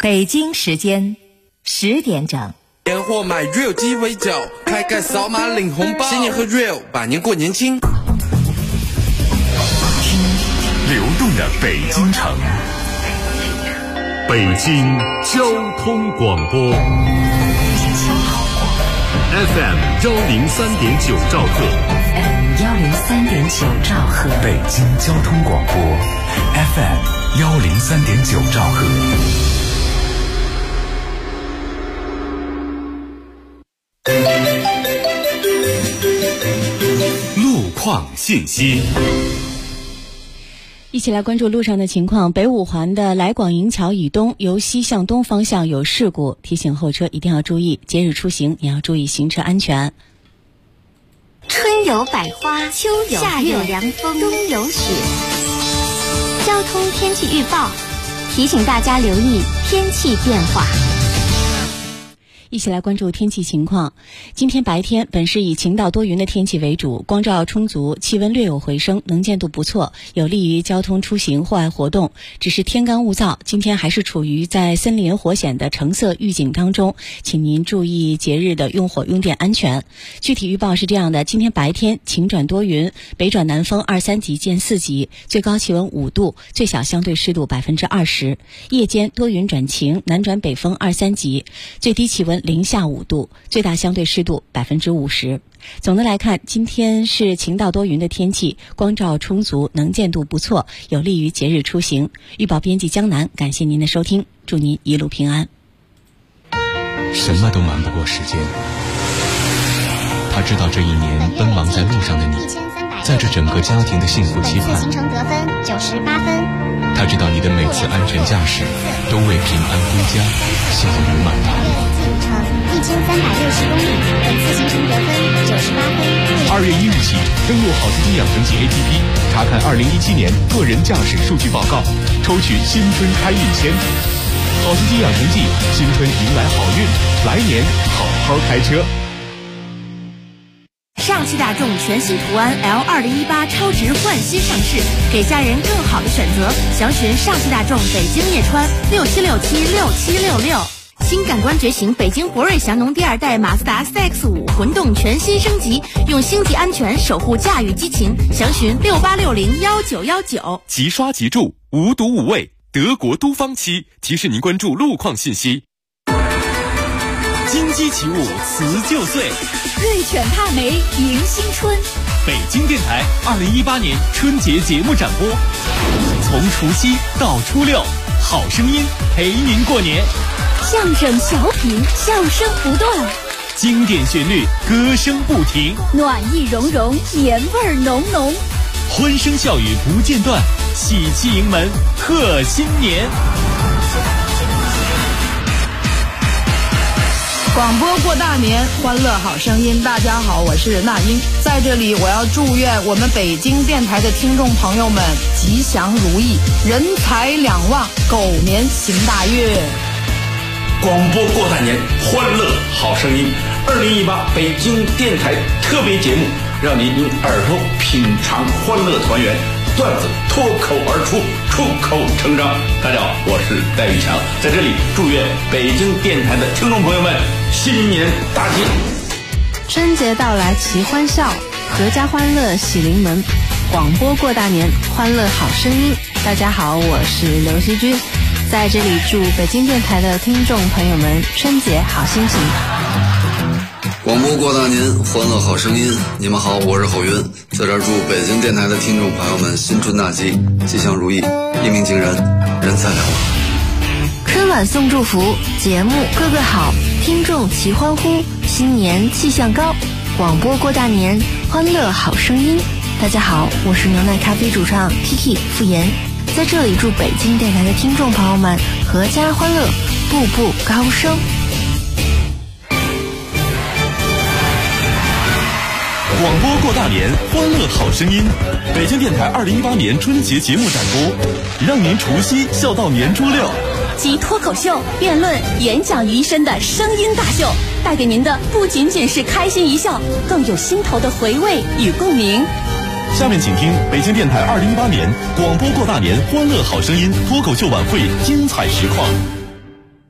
北京时间10点整。 年货买 Real 鸡尾酒，开盖扫码领红包，新年和 Real 百年过年轻。 听流动的北京城，北京交通广播 FM 103.9兆赫， 103.9兆赫， 北京交通广播 FM 103.9兆赫。路况信息， 一起来关注路上的情况。北五环的来广营桥以东由西向东方向有事故，提醒后车一定要注意，节日出行也要注意行车安全。 春有百花，秋有夏有凉风，冬有雪。交通天气预报提醒大家留意天气变化。 一起来关注天气情况。今天白天本市以晴到多云的天气为主，光照充足，气温略有回升，能见度不错，有利于交通出行户外活动。只是天干物燥，今天还是处于在森林火险的橙色预警当中，请您注意节日的用火用电安全。具体预报是这样的：今天白天晴转多云，北转南风2、3级见4级，最高气温5度，最小相对湿度20%。夜间多云转晴，南转北风2、3级，最低气温零下5度，最大相对湿度50%。总的来看，今天是晴到多云的天气，光照充足，能见度不错，有利于节日出行。预报编辑江南，感谢您的收听，祝您一路平安。 什么都瞒不过时间，他知道这一年奔忙在路上的你，在这整个家庭的幸福期盼， 行程得分98分。 他知道你的每次安全驾驶都为平安归家笑语满堂。 行程1360公里，本次行程得分98分。 2月1日起，登录好司机养成记 APP， 查看2017年个人驾驶数据报告，抽取新春开运签。好司机养成记，新春迎来好运，来年好好开车。 上汽大众全新途安 L2018 超值焕新上市，给家人更好的选择。详询上汽大众北京叶川67676766。新感官觉醒，北京博瑞祥农第2代马自达 CX-5 混动全新升级，用星级安全守护驾驭激情。详询68601919。 即刷即住，无毒无味，德国都芳漆提示您关注路况信息。金鸡起舞辞旧岁， 瑞犬踏梅迎新春。 北京电台2018年春节节目展播，从除夕到初六，好声音陪您过年。 相声小品，笑声不断， 经典旋律，歌声不停， 暖意融融，年味儿浓浓， 欢声笑语不间断，喜气迎门贺新年。 广播过大年，欢乐好声音。大家好，我是那英，在这里我要祝愿我们北京电台的听众朋友们吉祥如意，人财两旺，狗年行大运。 广播过大年，欢乐好声音。2018北京电台特别节目，让您用耳朵品尝欢乐团圆，段子脱口而出，出口成章。大家好，我是戴玉强，在这里祝愿北京电台的听众朋友们新年大吉。 春节到来齐欢笑，阖家欢乐喜临门。广播过大年，欢乐好声音。大家好，我是刘希军，在这里祝北京电台的听众朋友们春节好心情。 广播过大年，欢乐好声音。你们好，我是郝云，在这儿祝北京电台的听众朋友们新春大吉，吉祥如意，一鸣惊人，人财两旺。 春晚送祝福，节目个个好，听众齐欢呼，新年气象高。广播过大年，欢乐好声音。大家好，我是牛奶咖啡主唱 Kiki 傅岩，在这里祝北京电台的听众朋友们阖家欢乐，步步高升。 广播过大年，欢乐好声音。北京电台2018年春节节目展播，让您除夕笑到年初六。 集脱口秀、辩论、演讲于一身的声音大秀，带给您的不仅仅是开心一笑，更有心头的回味与共鸣。 下面请听北京电台2018年广播过大年欢乐好声音脱口秀晚会精彩实况。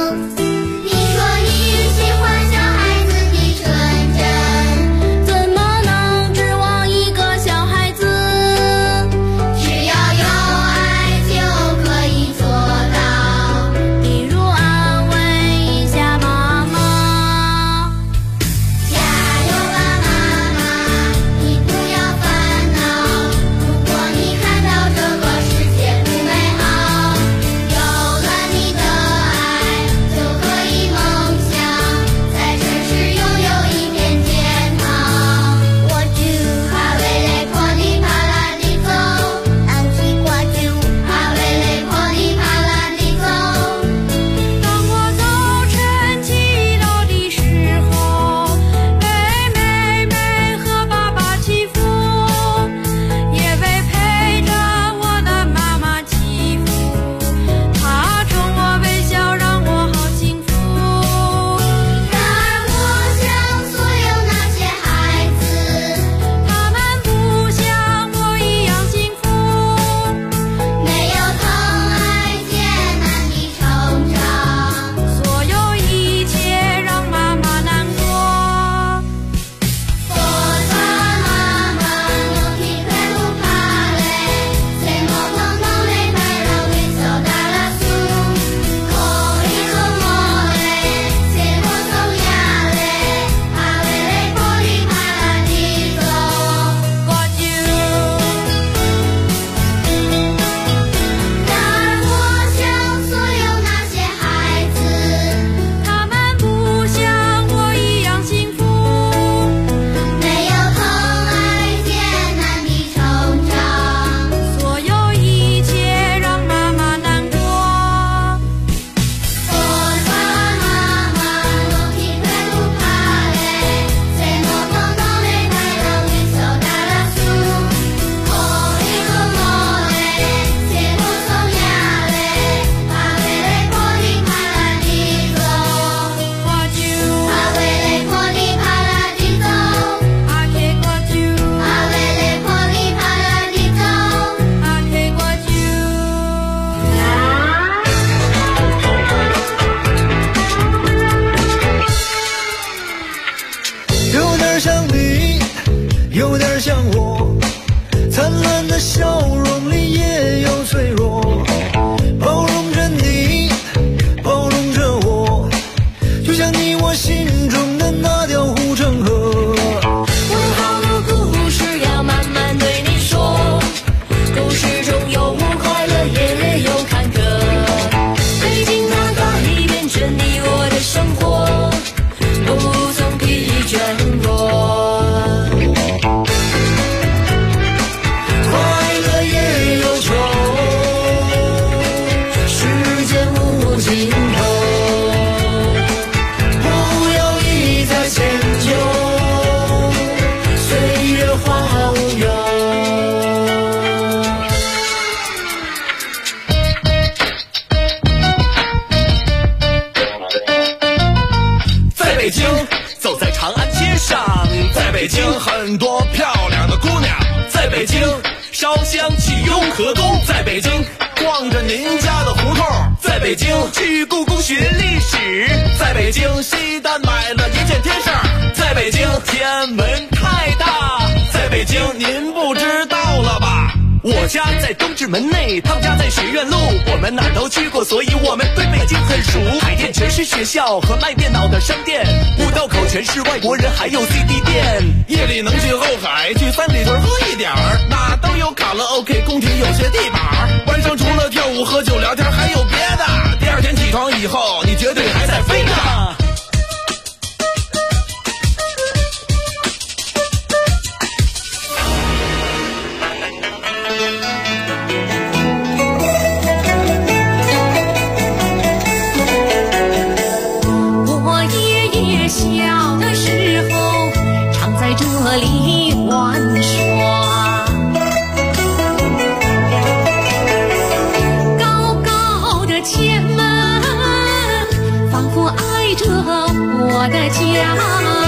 北京很多漂亮的姑娘，在北京烧香启雍和宫，在北京逛着您家的胡同，在北京去故宫寻历史，在北京西单买了一件天事，在北京天安门太大，在北京您不知道了吧？我家在东直门内，他们家在学院路，我们哪儿都去过，所以我们对北京很熟。海淀全是学校和卖电脑的商店，五道口全是外国人，还有 CD 店。夜里能去后海，去三里屯喝一点儿，那都有卡拉 OK， 工体有些地板。晚上除了跳舞喝酒聊天，还有别的。第二天起床以后，你绝对还在飞呢。 小的时候常在这里玩耍，高高的前门仿佛挨着我的家。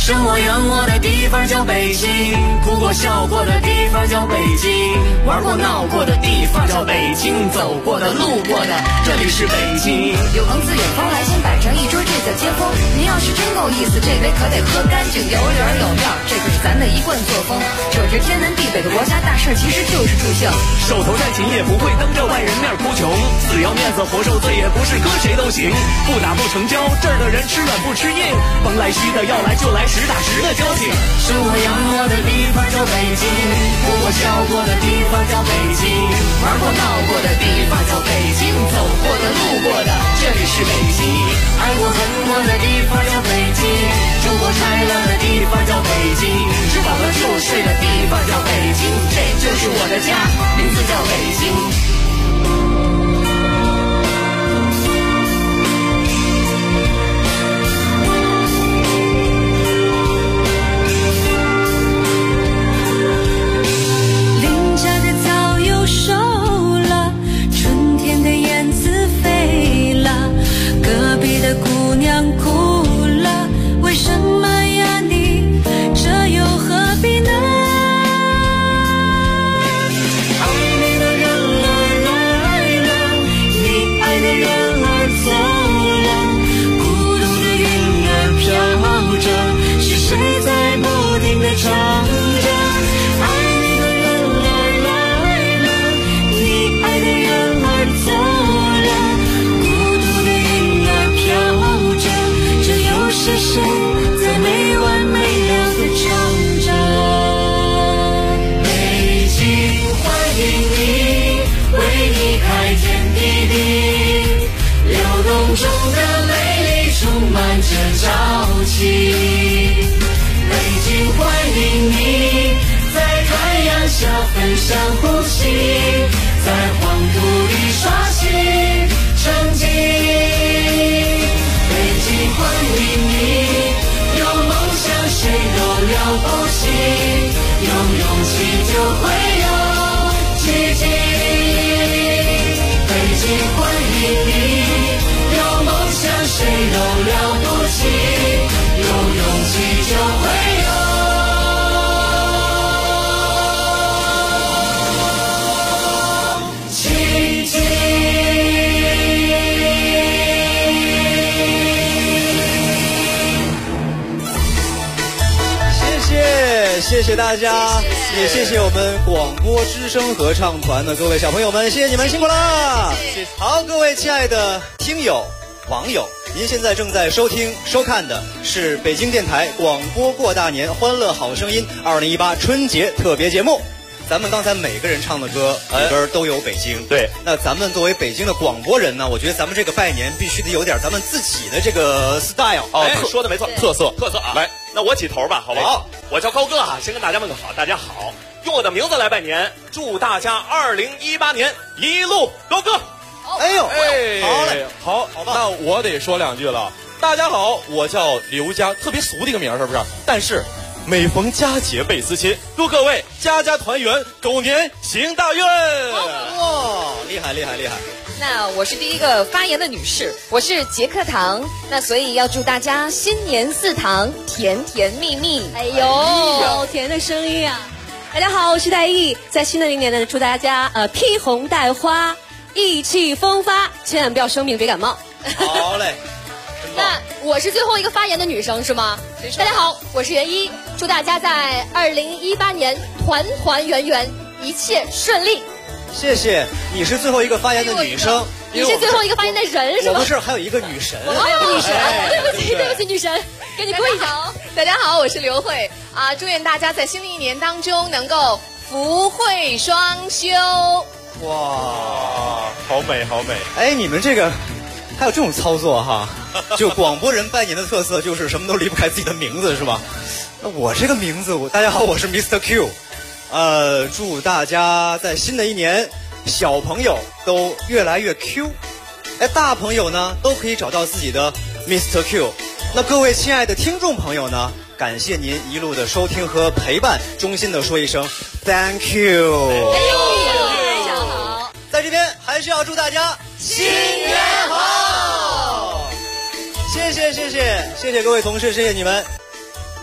生活养我的地方叫北京，哭过笑过的地方叫北京，玩过闹过的地方叫北京，走过的路过的这里是北京。 有朋自远方来信摆成一桌，这叫接风。您要是真够意思，这杯可得喝干净，有理儿有面儿，这可是咱的一贯作风。扯着天南地北的国家大事，其实就是助兴。 手头再紧也不会当着外人面哭穷，死要面子活受罪也不是搁谁都行。不打不成交，这儿的人吃软不吃硬，甭来虚的，要来就来实打实的交情。生活养我的地方叫北京，哭过笑过的地方叫北京，玩过闹过的地方叫北京，走过的路过的这里是北京。爱过恨过的地方叫北京，住过拆了的地方叫北京，吃饱了就睡的地方叫北京，这就是我的家，名字叫北京。 收了，春天的燕子飞了，隔壁的姑娘哭了，为什么呀你？这又何必呢？爱你的人儿来了，你爱的人儿走了，孤独的云儿飘着，是谁在不停地唱着？走了，孤独的云儿飘着，这又是谁在没完没了地唱着？北京欢迎你，为你开天辟地，流动中的美丽充满着朝气。北京欢迎你，在太阳下分享呼吸，在黄土里刷新成绩。北京欢迎你，有梦想谁都了不起，有勇气就会有奇迹。北京欢迎你，有梦想谁都了不起，有勇气就会有谢谢大家，也谢谢我们广播之声合唱团的各位小朋友们，谢谢你们辛苦了。好，各位亲爱的听友、网友，您现在正在收听、收看的是北京电台广播过大年欢乐好声音2018春节特别节目。咱们刚才每个人唱的歌里边都有北京， 对。 那咱们作为北京的广播人呢，我觉得咱们这个拜年必须得有点咱们自己的这个 style。 说的没错，特色啊！来，那我起头吧，好不好？我叫高哥啊，先跟大家问个好，大家好，用我的名字来拜年，祝大家2018年一路高歌。 哎呦， 好嘞，好，那我得说两句了。大家好，我叫刘佳，特别俗的一个名是不是？但是每逢佳节倍思亲，祝各位家家团圆，狗年行大运。 哇，厉害！ 那我是第一个发言的女士，我是杰克糖，那所以要祝大家新年4糖，甜甜蜜蜜。 哎呦，好甜的声音啊！大家好，我是戴毅，在新的一年呢，祝大家披红戴花，意气风发，千万不要生病，别感冒。 好嘞。 那我是最后一个发言的女生是吗？大家好，我是袁一，祝大家在2018年团团圆圆，一切顺利。 谢谢，你是最后一个发言的女生， 你是最后一个发言的人是吗？ 我不是，还有一个女神。 还有女神，对不起，女神，给你跪下。 大家好，我是刘慧啊，祝愿大家在新的一年当中能够福慧双修。 哇，好美！ 哎，你们这个还有这种操作哈？就广播人拜年的特色就是什么都离不开自己的名字是吧？那我这个名字，大家好，我是 Mr. Q。祝大家在新的一年，小朋友都越来越 Q， 大朋友呢都可以找到自己的 Mr. Q。那各位亲爱的听众朋友呢，感谢您一路的收听和陪伴，衷心的说一声 Thank you。 非常好， 在这边还是要祝大家新年好。谢谢各位同事，谢谢你们。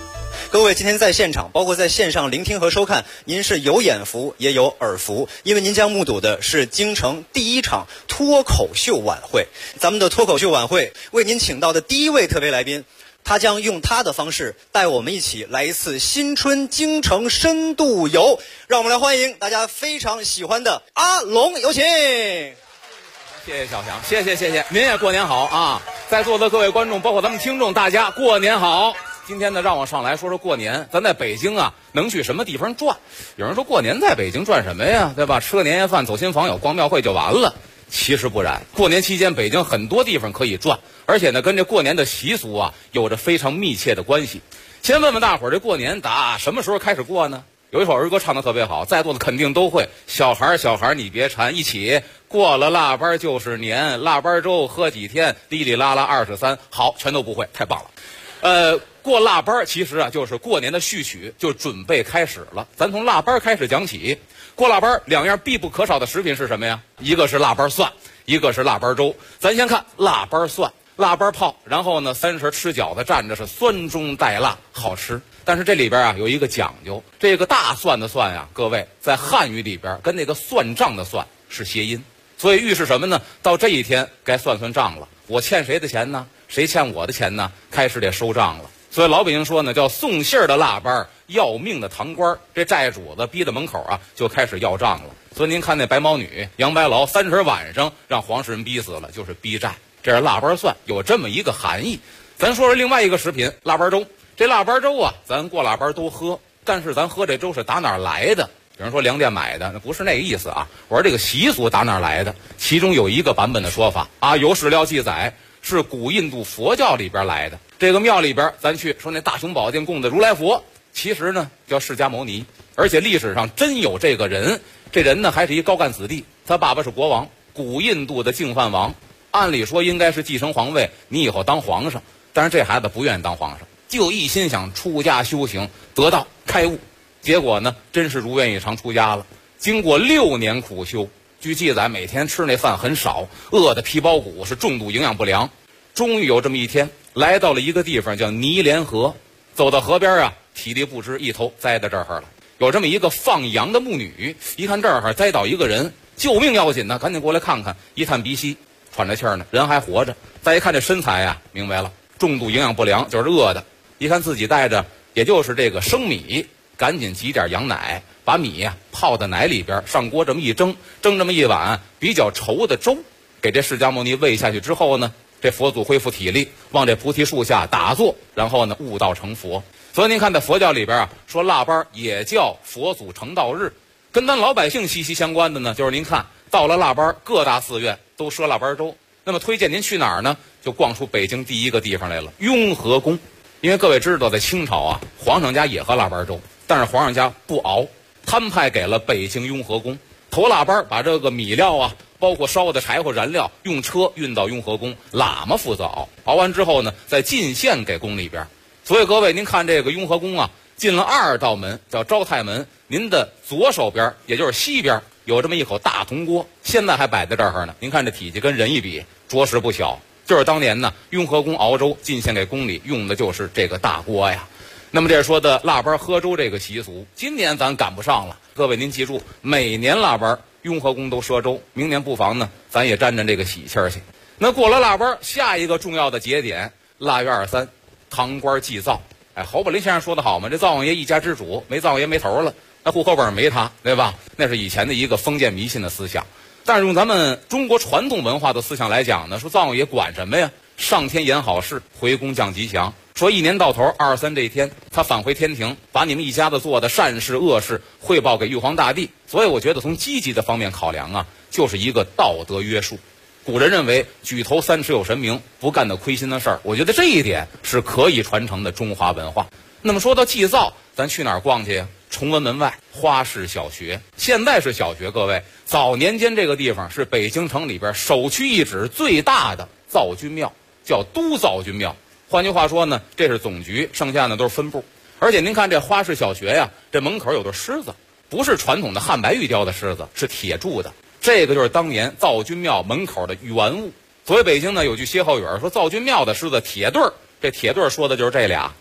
各位今天在现场，包括在线上聆听和收看，您是有眼福也有耳福，因为您将目睹的是京城第一场脱口秀晚会。咱们的脱口秀晚会为您请到的第一位特别来宾，他将用他的方式带我们一起来一次新春京城深度游。让我们来欢迎大家非常喜欢的阿龙，有请。 谢谢小翔，谢谢，您也过年好啊！在座的各位观众，包括咱们听众，大家过年好。今天呢，让我上来说说过年。咱在北京啊，能去什么地方转？有人说过年在北京转什么呀？对吧？吃个年夜饭，走亲访友，逛庙会就完了。其实不然，过年期间北京很多地方可以转，而且呢，跟这过年的习俗啊有着非常密切的关系。先问问大伙儿，这过年打什么时候开始过呢？有一首儿歌唱得特别好，在座的肯定都会。小孩你别馋，一起过了腊八就是年，腊八粥喝几天，哩哩啦啦23。好，全都不会，太棒了。过腊八其实啊就是过年的序曲，就准备开始了。咱从腊八开始讲起。过腊八两样必不可少的食品是什么呀？一个是腊八蒜，一个是腊八粥。咱先看腊八蒜，腊八泡，然后呢30吃饺子蘸着是酸中带辣，好吃。但是这里边啊有一个讲究，这个大蒜的蒜呀，各位在汉语里边跟那个算账的算是谐音，所以预示什么呢？到这一天该算账了，我欠谁的钱呢？谁欠我的钱呢？开始得收账了。所以老北京说呢，叫送信儿的腊八，要命的堂官，这债主子逼到门口啊，就开始要账了。所以您看那白毛女杨白劳30晚上让黄世仁逼死了，就是逼债。这是腊八蒜，有这么一个含义。咱说说另外一个食品，腊八粥。这腊八粥啊，咱过腊八都喝，但是咱喝这粥是打哪儿来的？有人说粮店买的，那不是那个意思啊。我说这个习俗打哪儿来的？其中有一个版本的说法啊，有史料记载是古印度佛教里边来的。这个庙里边，咱去说那大雄宝殿供的如来佛，其实呢叫释迦牟尼，而且历史上真有这个人。这人呢还是一高干子弟，他爸爸是国王，古印度的净饭王，按理说应该是继承皇位，你以后当皇上。但是这孩子不愿意当皇上，就一心想出家修行，得道开悟。结果呢，真是如愿以偿出家了。经过6年苦修，据记载每天吃那饭很少，饿得皮包骨，是重度营养不良。终于有这么一天，来到了一个地方叫泥莲河，走到河边啊，体力不支，一头栽在这儿了。有这么一个放羊的牧女，一看这儿栽倒一个人，救命要紧呢，赶紧过来看看。一探鼻息，喘着气儿呢，人还活着。再一看这身材啊，明白了，重度营养不良，就是饿的。一看自己带着也就是这个生米，赶紧挤点羊奶，把米呀泡在奶里边，上锅这么一蒸，蒸这么一碗比较稠的粥，给这释迦牟尼喂下去之后呢，这佛祖恢复体力，往这菩提树下打坐，然后呢悟道成佛。所以您看在佛教里边啊，说腊八也叫佛祖成道日。跟咱老百姓息息相关的呢，就是您看到了腊八，各大寺院都设腊八粥。那么推荐您去哪儿呢？就逛出北京第一个地方来了，雍和宫。因为各位知道，在清朝啊，皇上家也喝腊八粥，但是皇上家不熬，摊派给了北京雍和宫。头腊八把这个米料啊，包括烧的柴火燃料，用车运到雍和宫，喇嘛负责熬。熬完之后呢，再进献给宫里边。所以各位，您看这个雍和宫啊，进了2道门，叫招太门。您的左手边，也就是西边，有这么一口大铜锅，现在还摆在这儿呢。您看这体积跟人一比，着实不小。就是当年呢，雍和宫熬粥进献给宫里用的就是这个大锅呀。那么这说的腊八喝粥这个习俗，今年咱赶不上了。各位您记住，每年腊八雍和宫都赊粥，明年不妨呢，咱也沾沾这个喜气儿去。那过了腊八，下一个重要的节点，腊月23，堂官祭灶。侯宝林先生说的好嘛，这灶王爷一家之主，没灶王爷没头了，那户口本没他，对吧？那是以前的一个封建迷信的思想。但是用咱们中国传统文化的思想来讲呢，说灶王爷管什么呀？上天言好事，回宫降吉祥。说一年到头23这一天，他返回天庭，把你们一家子做的善事恶事汇报给玉皇大帝。所以我觉得从积极的方面考量啊，就是一个道德约束。古人认为举头三尺有神明，不干的亏心的事儿，我觉得这一点是可以传承的中华文化。那么说到祭灶，咱去哪儿逛去呀？崇文门外花市小学，现在是小学。各位，早年间这个地方是北京城里边首屈一指最大的灶君庙，叫都灶君庙。换句话说呢，这是总局，剩下的都是分部。而且您看这花市小学呀，这门口有对狮子，不是传统的汉白玉雕的狮子，是铁铸的。这个就是当年灶君庙门口的原物。所以北京呢有句歇后语说，灶君庙的狮子铁对儿，这铁对儿说的就是这俩。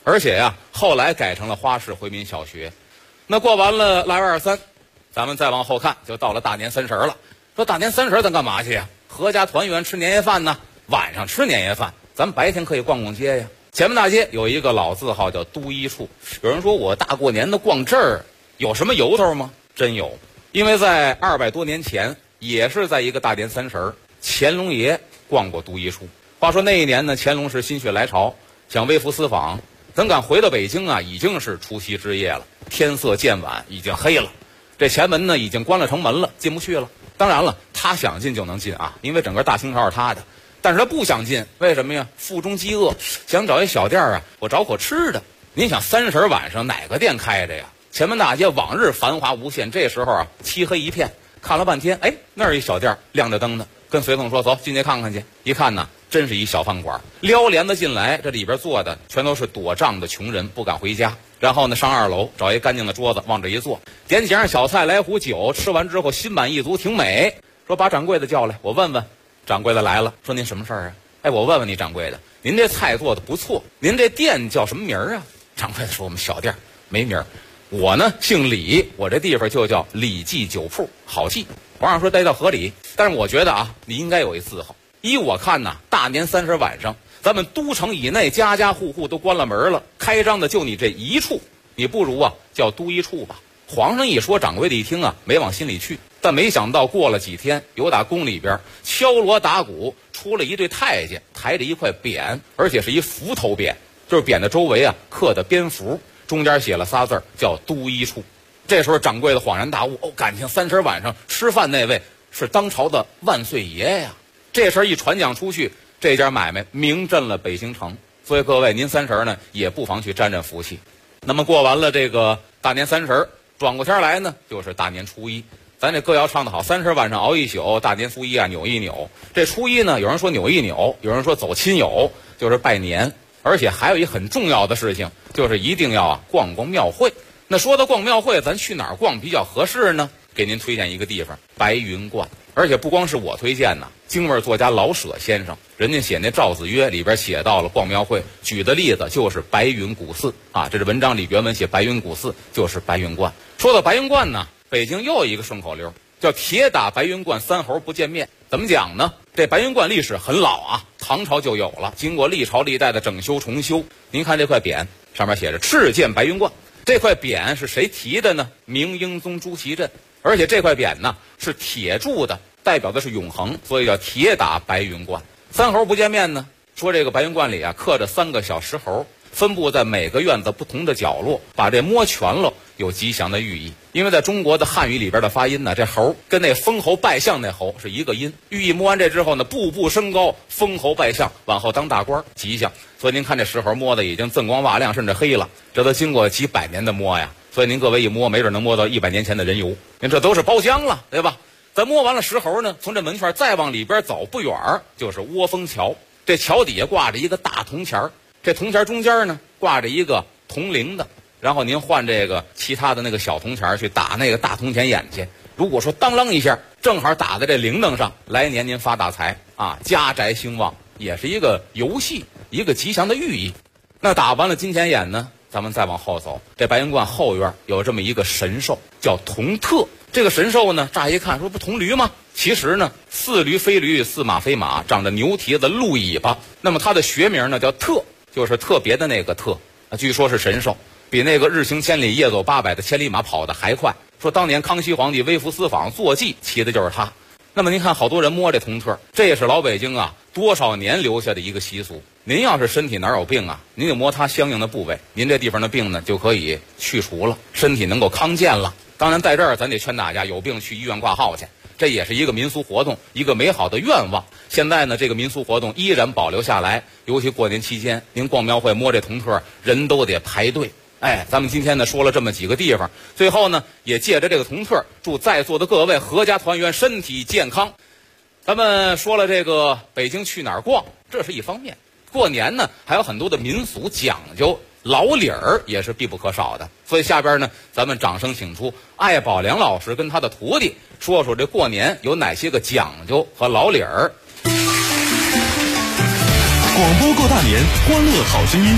而且呀，后来改成了花市回民小学。那过完了腊月23，咱们再往后看，就到了大年30了。说大年30咱干嘛去呀？合家团圆吃年夜饭呢，晚上吃年夜饭，咱们白天可以逛逛街呀。前门大街有一个老字号叫都一处，有人说我大过年的逛这儿有什么由头吗？真有，因为在200多年前，也是在一个大年30，乾隆爷逛过都一处。话说那一年呢，乾隆是心血来潮，想微服私访，怎敢回到北京啊？已经是除夕之夜了，天色渐晚，已经黑了。这前门呢已经关了城门了，进不去了。当然了，他想进就能进啊，因为整个大清朝是他的。但是他不想进，为什么呀？腹中饥饿，想找一小店啊，我找口吃的。您想30晚上哪个店开着呀？前门大街往日繁华无限，这时候啊漆黑一片。看了半天，哎，那儿一小店亮着灯呢，跟随从说走进去看看去。一看呢，真是一小饭馆，撩帘子进来，这里边坐的全都是躲仗的穷人，不敢回家。然后呢，上2楼找一干净的桌子，往这一坐，点几样小菜，来壶酒，吃完之后心满意足，挺美。说把掌柜的叫来，我问问。掌柜的来了，说您什么事儿啊？哎，我问问你，掌柜的，您这菜做的不错，您这店叫什么名儿啊？掌柜的说我们小店没名儿，我呢姓李，我这地方就叫李记酒铺，好记。皇上说这叫合理，但是我觉得啊，你应该有一字号。依我看呐，大年30晚上，咱们都城以内家家户户都关了门了，开张的就你这一处，你不如啊叫都一处吧。皇上一说，掌柜的一听啊，没往心里去。但没想到过了几天，有打宫里边敲锣打鼓出了一队太监，抬着一块匾，而且是一符头匾，就是匾的周围啊刻的蝙蝠，中间写了仨字叫都一处。这时候掌柜的恍然大悟，哦，感情30晚上吃饭那位是当朝的万岁爷呀！这事儿一传讲出去，这家买卖名震了北京城。所以各位，您30呢也不妨去沾沾福气。那么过完了这个大年30，转过天来呢就是大年初一。咱这歌谣唱得好，30晚上熬一宿，大年初一啊扭一扭。这初一呢，有人说扭一扭，有人说走亲友，就是拜年。而且还有一很重要的事情，就是一定要逛逛庙会。那说到逛庙会，咱去哪儿逛比较合适呢？给您推荐一个地方，白云观。而且不光是我推荐呢，京味作家老舍先生，人家写那《赵子曰》里边写到了逛庙会，举的例子就是白云古寺啊。这是文章里原文写白云古寺，就是白云观。说到白云观呢，北京又有一个顺口溜，叫铁打白云观3猴不见面。怎么讲呢？这白云观历史很老啊，唐朝就有了，经过历朝历代的整修重修。您看这块匾上面写着敕建白云观，这块匾是谁题的呢？明英宗朱祁镇。而且这块匾呢是铁铸的，代表的是永恒，所以叫铁打白云观。3猴不见面呢，说这个白云观里啊刻着3个小石猴，分布在每个院子不同的角落，把这摸全了有吉祥的寓意。因为在中国的汉语里边的发音呢，这猴跟那封侯拜相那侯是一个音，寓意摸完这之后呢，步步升高，封侯拜相，往后当大官，吉祥。所以您看这石猴摸的已经锃光瓦亮，甚至黑了，这都经过几百年的摸呀。所以您各位一摸，没准能摸到100年前的人油，您这都是包浆了，对吧？咱摸完了石猴呢，从这门圈再往里边走不远就是窝蜂桥。这桥底下挂着一个大铜钱，这铜钱中间呢挂着一个铜铃的，然后您换这个其他的那个小铜钱去打那个大铜钱眼去。如果说当啷一下正好打在这铃铛上，来年您发大财啊，家宅兴旺，也是一个游戏，一个吉祥的寓意。那打完了金钱眼呢，咱们再往后走，这白云观后院有这么一个神兽，叫铜特。这个神兽呢，乍一看说不铜驴吗？其实呢，4驴非驴，4马非马，长着牛蹄子鹿尾巴。那么它的学名呢叫特，就是特别的那个特。据说是神兽，比那个日行千里夜走800的千里马跑得还快。说当年康熙皇帝微服私访坐骑骑的就是它。那么您看好多人摸这铜特，这也是老北京啊多少年留下的一个习俗。您要是身体哪有病啊，您就摸它相应的部位，您这地方的病呢就可以去除了，身体能够康健了。当然在这儿咱得劝大家，有病去医院挂号去，这也是一个民俗活动，一个美好的愿望。现在呢这个民俗活动依然保留下来，尤其过年期间您逛庙会摸这铜特，人都得排队。咱们今天呢说了这么几个地方，最后呢也借着这个铜特，祝在座的各位合家团圆，身体健康。咱们说了这个北京去哪儿逛，这是一方面，过年呢还有很多的民俗讲究，老理儿也是必不可少的。所以下边呢咱们掌声请出艾宝良老师跟他的徒弟说说这过年有哪些个讲究和老理儿。 广播过大年，欢乐好声音。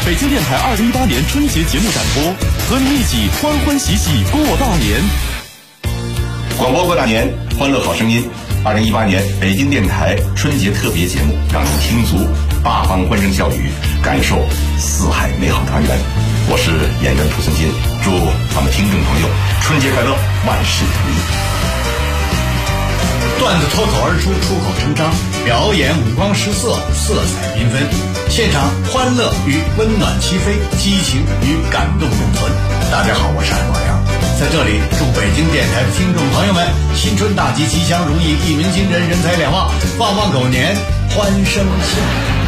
北京电台2018年春节节目展播，和您一起欢欢喜喜过大年。 广播过大年，欢乐好声音。2018年北京电台春节特别节目，让你听足八方欢声笑语，感受四海美好团圆。我是演员濮存昕，祝咱们听众朋友春节快乐，万事如意。 段子脱口而出，出口成章，表演五光十色，色彩缤纷，现场欢乐与温暖齐飞，激情与感动永存。大家好，我是韩宝阳，在这里祝北京电台的听众朋友们新春大吉，吉祥如意，一鸣惊人，人财两旺，旺旺狗年，欢声笑语。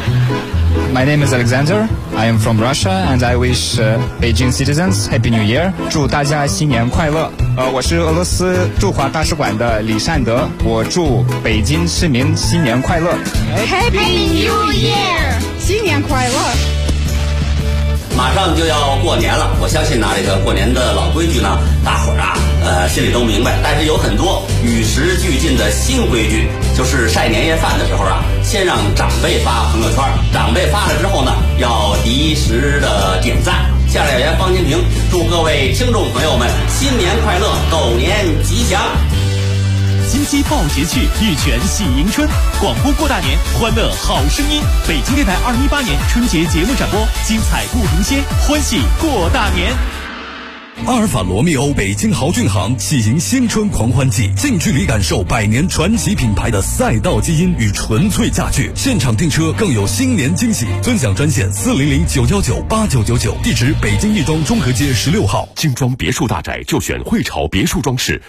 My name is Alexander. I am from Russia, and I wish Beijing citizens Happy New Year. 祝大家新年快乐。我是俄罗斯驻华大使馆的李善德，我祝北京市民新年快乐。 Happy New Year， 新年快乐。 马上就要过年了，我相信呢，这个过年的老规矩呢，大伙儿啊，心里都明白。但是有很多与时俱进的新规矩，就是晒年夜饭的时候啊，先让长辈发朋友圈，长辈发了之后呢，要及时的点赞。相声演员方金平祝各位听众朋友们新年快乐，狗年吉祥。 金鸡报捷去，玉泉喜迎春。广播过大年，欢乐好声音。北京电台2018年春节节目展播，精彩不停歇，欢喜过大年。 阿尔法罗密欧北京豪骏行喜迎新春狂欢季，近距离感受百年传奇品牌的赛道基因与纯粹价值，现场订车更有新年惊喜。尊享专线400-919-8999，地址北京亦庄中和街16号。 精装别墅大宅就选汇潮别墅装饰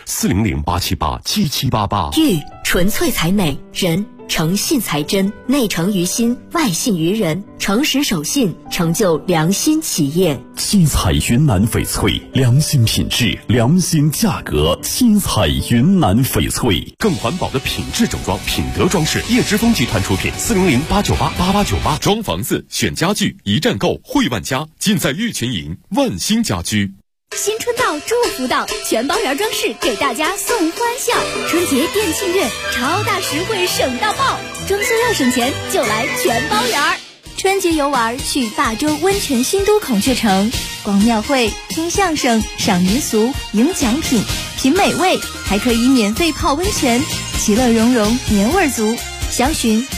，400-878-7788。 玉纯粹才美，人诚信才真，内诚于心，外信于人，诚实守信，成就良心企业。 七彩云南翡翠，良心品质，良心价格。七彩云南翡翠，更环保的品质整装，品德装饰，叶之峰集团出品，400-898-8898。装房子选家具，一站购，汇万家，尽在玉泉营万兴家居。 新春到，祝福到，全包园装饰给大家送欢笑。春节店庆月，超大实惠，省到爆！装修要省钱，就来全包园。春节游玩去霸州温泉新都孔雀城，逛庙会，听相声，赏民俗，赢奖品，品美味，还可以免费泡温泉，其乐融融，年味足。详询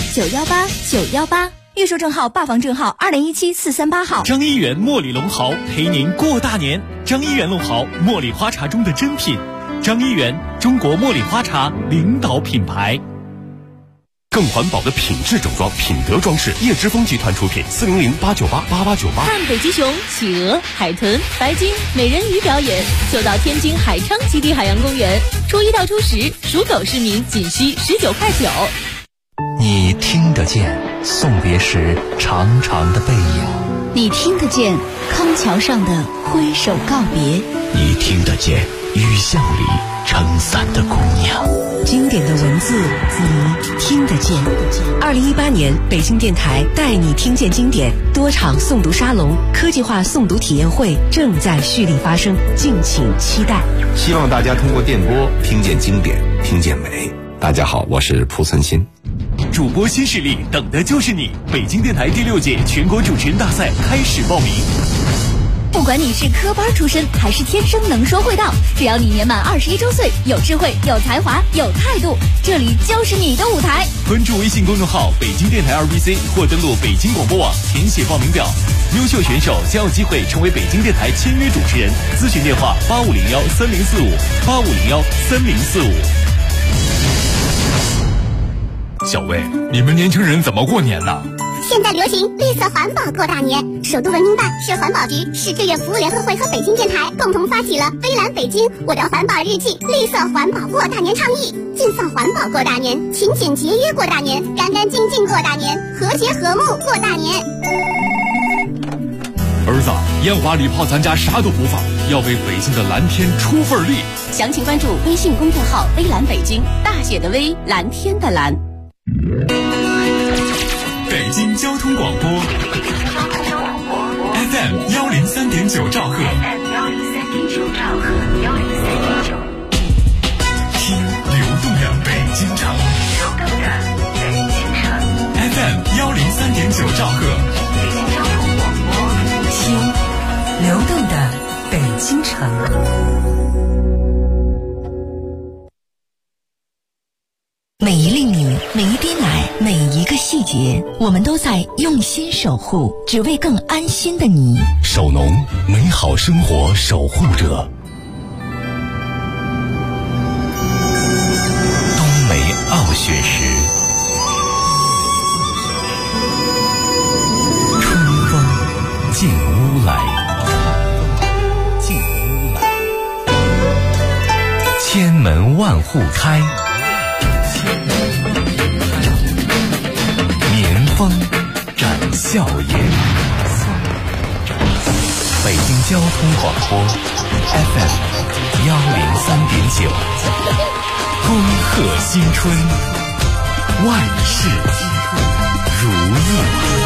88918918。预售证号、霸房证号2017-438号。 张一元茉莉龙豪陪您过大年。张一元龙豪，茉莉花茶中的珍品。张一元，中国茉莉花茶领导品牌。 更环保的品质整装，品德装饰，叶之峰集团出品，400-898-8898。 看北极熊、企鹅、海豚、白鲸、美人鱼表演，就到天津海昌基地海洋公园。初1到初10，属狗市民仅需19.9块。 你听得见送别时长长的背影， 你听得见康桥上的挥手告别， 你听得见雨巷里撑伞的姑娘。 经典的文字，你听得见。2018年北京电台带你听见经典多场诵读沙龙、科技化诵读体验会正在蓄力发生，敬请期待。 希望大家通过电波听见经典，听见美。大家好，我是濮存昕。 主播新势力，等的就是你！北京电台第6届全国主持人大赛开始报名。 不管你是科班出身还是天生能说会道，只要你年满21周岁，有智慧、有才华、有态度，这里就是你的舞台。 关注微信公众号北京电台2BC 或登录北京广播网填写报名表，优秀选手将有机会成为北京电台签约主持人。咨询电话8501-3045，8501-3045。 小魏，你们年轻人怎么过年呢？ 现在流行绿色环保过大年，首都文明办、市环保局、市志愿服务联合会和北京电台共同发起了微蓝北京我的环保日记绿色环保过大年倡议，尽放环保过大年，勤俭节约过大年，干干净净过大年，和谐和睦过大年。 儿子，烟花礼炮咱家啥都不放，要为北京的蓝天出份力。 详情关注微信公众号微蓝北京，大写的微，蓝天的蓝。 北京交通广播 FM 103.9兆赫，听流动的北京城，FM 103.9兆赫。 流动的北京城。每一粒米，每一滴奶，每一个细节，我们都在用心守护，只为更安心的你。 守农，美好生活守护者。冬梅傲雪时，春风进屋来，千门万户开。年风展笑颜。北京交通广播 FM 103.9，恭贺新春，万事如意。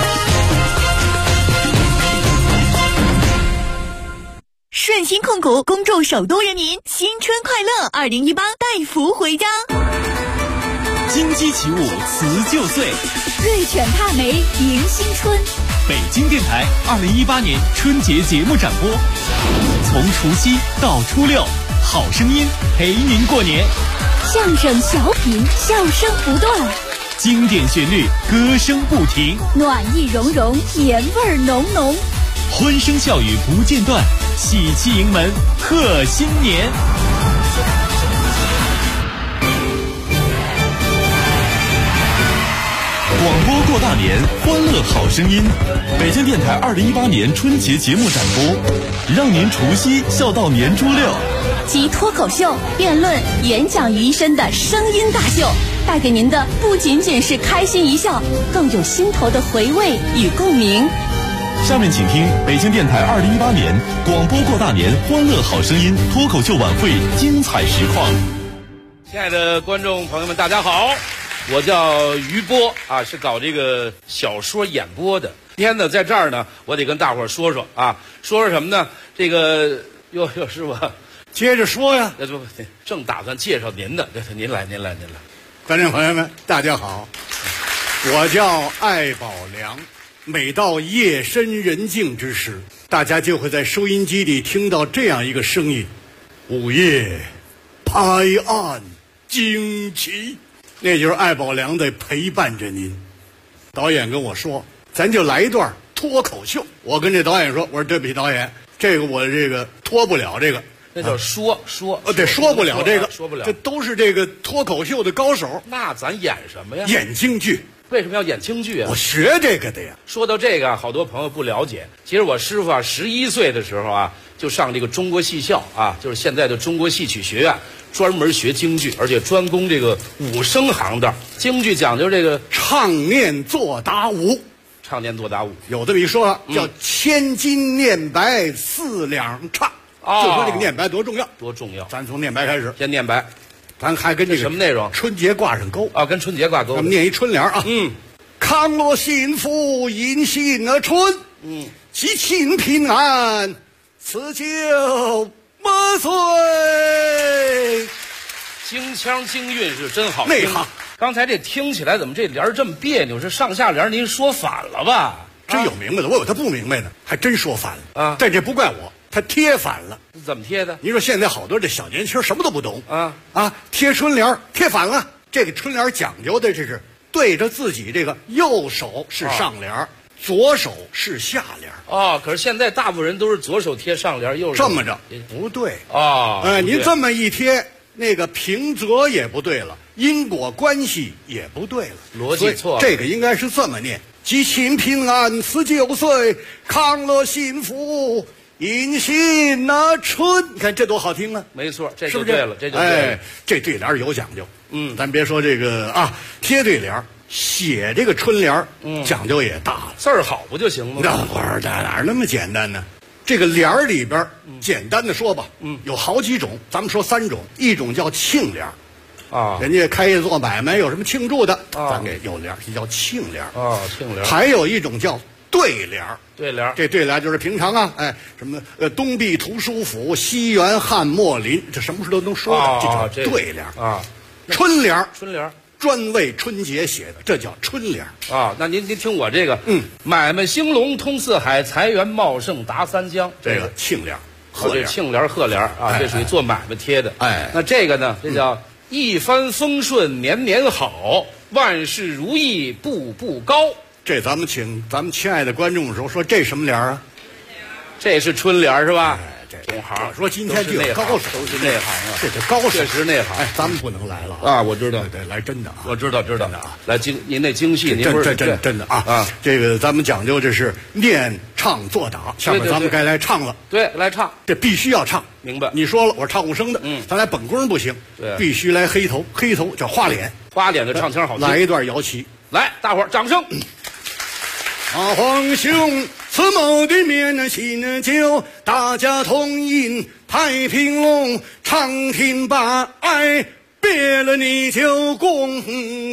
顺鑫控股恭祝首都人民新春快乐！2018带福回家。 金鸡起舞辞旧岁， 瑞犬踏梅迎新春。 北京电台2018年春节节目展播，从除夕到初六，好声音陪您过年。 相声小品笑声不断， 经典旋律歌声不停， 暖意融融，年味浓浓， 欢声笑语不间断，喜气迎门贺新年。 广播过大年，欢乐好声音。北京电台2018年春节节目展播，让您除夕笑到年初六。 集脱口秀、辩论、演讲于一身的声音大秀，带给您的不仅仅是开心一笑，更有心头的回味与共鸣。 下面请听北京电台2018年广播过大年欢乐好声音脱口秀晚会精彩实况。 亲爱的观众朋友们，大家好，我叫于波啊，是搞这个小说演播的。今天呢，在这儿呢，我得跟大伙儿说说啊，说什么呢？这个哟师傅， 接着说呀。 不，正打算介绍您的，您来。 观众朋友们，大家好，我叫艾宝良。每到夜深人静之时，大家就会在收音机里听到这样一个声音：午夜拍案惊奇。那就是艾宝良在陪伴着您。导演跟我说，咱就来一段脱口秀。我跟这导演说，我说对不起导演，这个我这个脱不了这个。 那叫说， 对，说不了这个， 说不了。 这都是这个脱口秀的高手。 那咱演什么呀？ 演京剧。 为什么要演京剧啊？ 我学这个的呀。 说到这个，好多朋友不了解。其实我师傅啊，11岁的时候啊，就上这个中国戏校啊，就是现在的中国戏曲学院，专门学京剧，而且专攻这个武生行当。京剧讲究这个唱念做打舞，有这么一说法，叫千金念白4两唱。就说这个念白多重要，咱从念白开始。 先念白， 咱还跟这个什么内容？ 春节挂上钩啊，跟春节挂钩。 咱们念一春联啊。康乐幸福迎新春，吉庆平安辞旧万岁。 京腔京韵是真好听。 内行。 刚才这听起来怎么这联这么别扭？是上下联您说反了吧？ 真有明白的，我有他不明白的，还真说反了啊！但这不怪我，他贴反了。 怎么贴的？ 你说现在好多这小年轻什么都不懂啊！贴春联贴反了。这个春联讲究的这是对着自己这个右手是上联，左手是下联。 可是现在大部分人都是左手贴上联，右手这么着不对您这么一贴，那个平仄也不对了，因果关系也不对了， 逻辑错了。 这个应该是这么念：吉庆平安辞旧岁，康乐幸福迎新春。你看这多好听啊！ 没错，这就对了，这就对了。 这对联有讲究。咱别说这个贴对联，写这个春联讲究也大了。 字儿好不就行了吗？ 那不是哪那么简单呢？这个联儿里边，简单的说吧，有好几种，咱们说3种，一种叫庆联人家开业做买卖有什么庆祝的，咱给有联，这叫庆联庆联。 还有一种叫对联这对联就是平常什么东壁图书府，西园汉墨林，这什么事都能说的，这叫对联春联专为春节写的，这叫春联啊。那您听我这个，买卖兴隆通四海，财源茂盛达三江， 这个庆联、 贺联、庆联、贺联啊，这属于做买卖贴的。 哎， 那这个呢，这叫一帆风顺年年好，万事如意步步高。 这咱们请咱们亲爱的观众说这什么联啊？ 这是春联是吧？ 同行说今天就有高手， 都是内行啊， 这高手确实内行。 哎，咱们不能来了啊！我知道， 对，来真的啊！ 我知道的啊！来您那京戏，您不是真的啊！这个咱们讲究这是念唱作打，下面咱们该来唱了。 对，来唱， 这必须要唱， 明白？ 你说了，我是唱武生的，咱来本宫不行， 对， 必须来黑头，黑头叫花脸， 花脸的唱腔好听。 来一段摇旗， 来，大伙儿掌声。 阿皇兄，此谋的面新酒，大家同饮太平龙，长亭把爱，别了你就共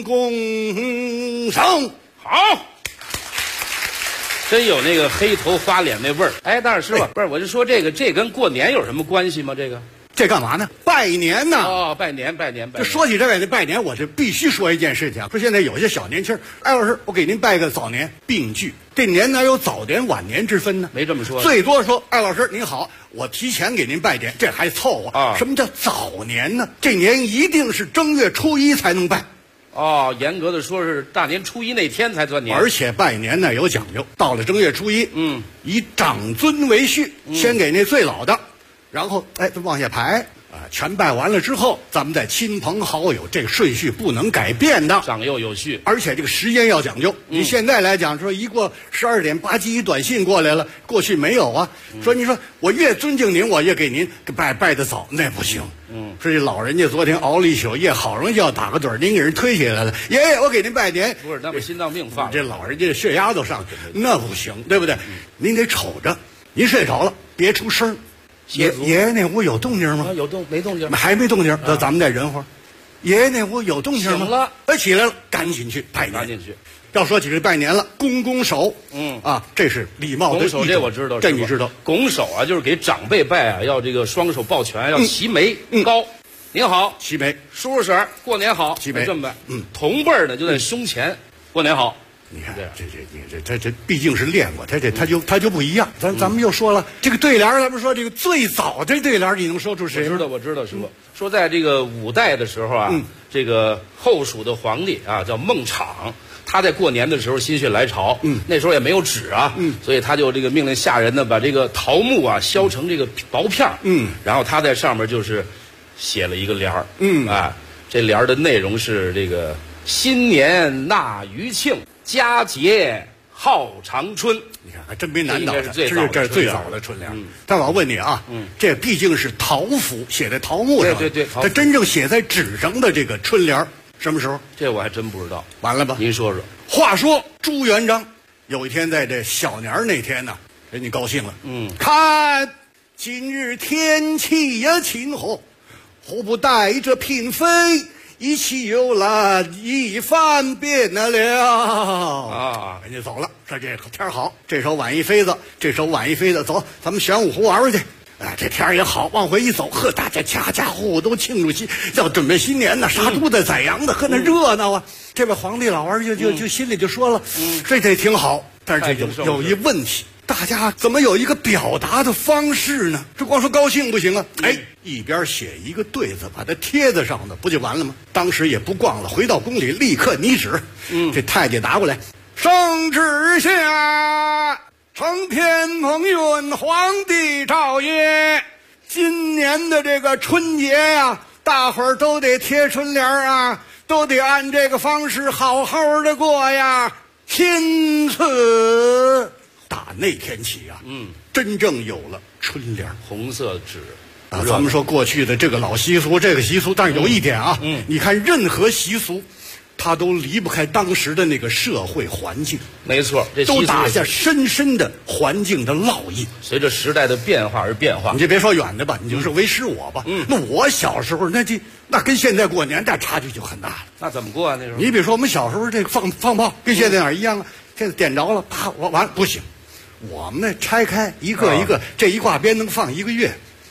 赏。 好，真有那个黑头花脸那味儿。哎，但是师傅，不是，我就说这跟过年有什么关系吗？ 这干嘛呢？拜年呢！ 哦，拜年。 这说起这个拜年，我这必须说一件事情。说现在有些小年轻，哎，老师，我给您拜个早年，并句。这年哪有早年晚年之分呢？ 没这么说。 最多说，哎，老师您好，我提前给您拜年，这还凑合啊。什么叫早年呢？这年一定是正月初一才能拜。 哦，严格的说是大年初一那天才算年。 而且拜年呢有讲究，到了正月初一，以长尊为序，先给那最老的。然后，哎，往下排啊，全拜完了之后，咱们再亲朋好友，这个顺序不能改变的， 长幼有序。 而且这个时间要讲究。你现在来讲说，一过12点吧唧一短信过来了，过去没有啊。说你说我越尊敬您，我越给您拜得早，那不行。说这老人家昨天熬了一宿夜，好容易就要打个盹，您给人推起来了，爷爷我给您拜年。 不是，那不心脏病犯了， 这老人家血压都上去了，那不行，对不对？您得瞅着，您睡着了别出声。爷爷那屋有动静吗？ 没动静， 还没动静。那咱们再忍会儿。爷爷那屋有动静吗？ 醒了， 起来了，赶紧去拜年。 赶紧去。 要说起这拜年了，拱手，这是礼貌的。 拱手这我知道， 这你知道。 拱手啊，就是给长辈拜啊，要这个双手抱拳，要齐眉高。您好， 齐眉。 叔叔婶儿，过年好， 齐眉。 这么拜。同辈儿呢就在胸前，过年好。 你看这毕竟是练过，他就不一样。咱们又说了这个对联，咱们说这个最早的对联，你能说出谁？ 我知道，师傅说在这个五代的时候啊，这个后蜀的皇帝啊叫孟昶，他在过年的时候心血来潮，那时候也没有纸啊，所以他就这个命令下人呢把这个桃木啊削成这个薄片然后他在上面就是写了一个联儿，这联儿的内容是这个新年纳余庆。佳节好长春， 你看还真没难倒他， 这是最早的春联。但我要问你啊，这毕竟是桃符写在桃木上， 对， 它真正写在纸上的这个春联什么时候？ 这我还真不知道。 完了吧？ 您说说。 话说朱元璋有一天在这小年那天呢，人家高兴了，看今日天气呀晴和，何不带着嫔妃一起游览一番便了人家走了，说这天好，这手挽一妃子，这手挽一妃子，走，咱们玄武湖玩玩去。哎，这天也好，往回一走，呵，大家家户户都庆祝要准备新年呢，杀猪的宰羊的，呵，那热闹啊！这位皇帝老儿就心里就说了，这挺好，但是这有一问题。大家怎么有一个表达的方式呢？这光说高兴不行啊！一边写一个对子，把它贴在上头，不就完了吗？当时也不逛了，回到宫里立刻拟旨。这太监拿过来，圣旨下，承天蓬运皇帝诏曰：今年的这个春节呀，大伙儿都得贴春联啊，都得按这个方式好好的过呀。因此打那天起啊，真正有了春联， 红色纸啊。咱们说过去的这个老习俗，这个习俗，但是有一点啊，你看任何习俗，它都离不开当时的那个社会环境。 没错，这都打下深深的环境的烙印。 随着时代的变化而变化。 你就别说远的吧，你就是为师我吧。那我小时候那跟现在过年那差距就很大了。 那怎么过啊？那时候你比如说我们小时候这个放炮，跟现在哪儿一样啊？这个点着了，啪，我完了不行。我们呢拆开一个一个，这一挂鞭能放1个月。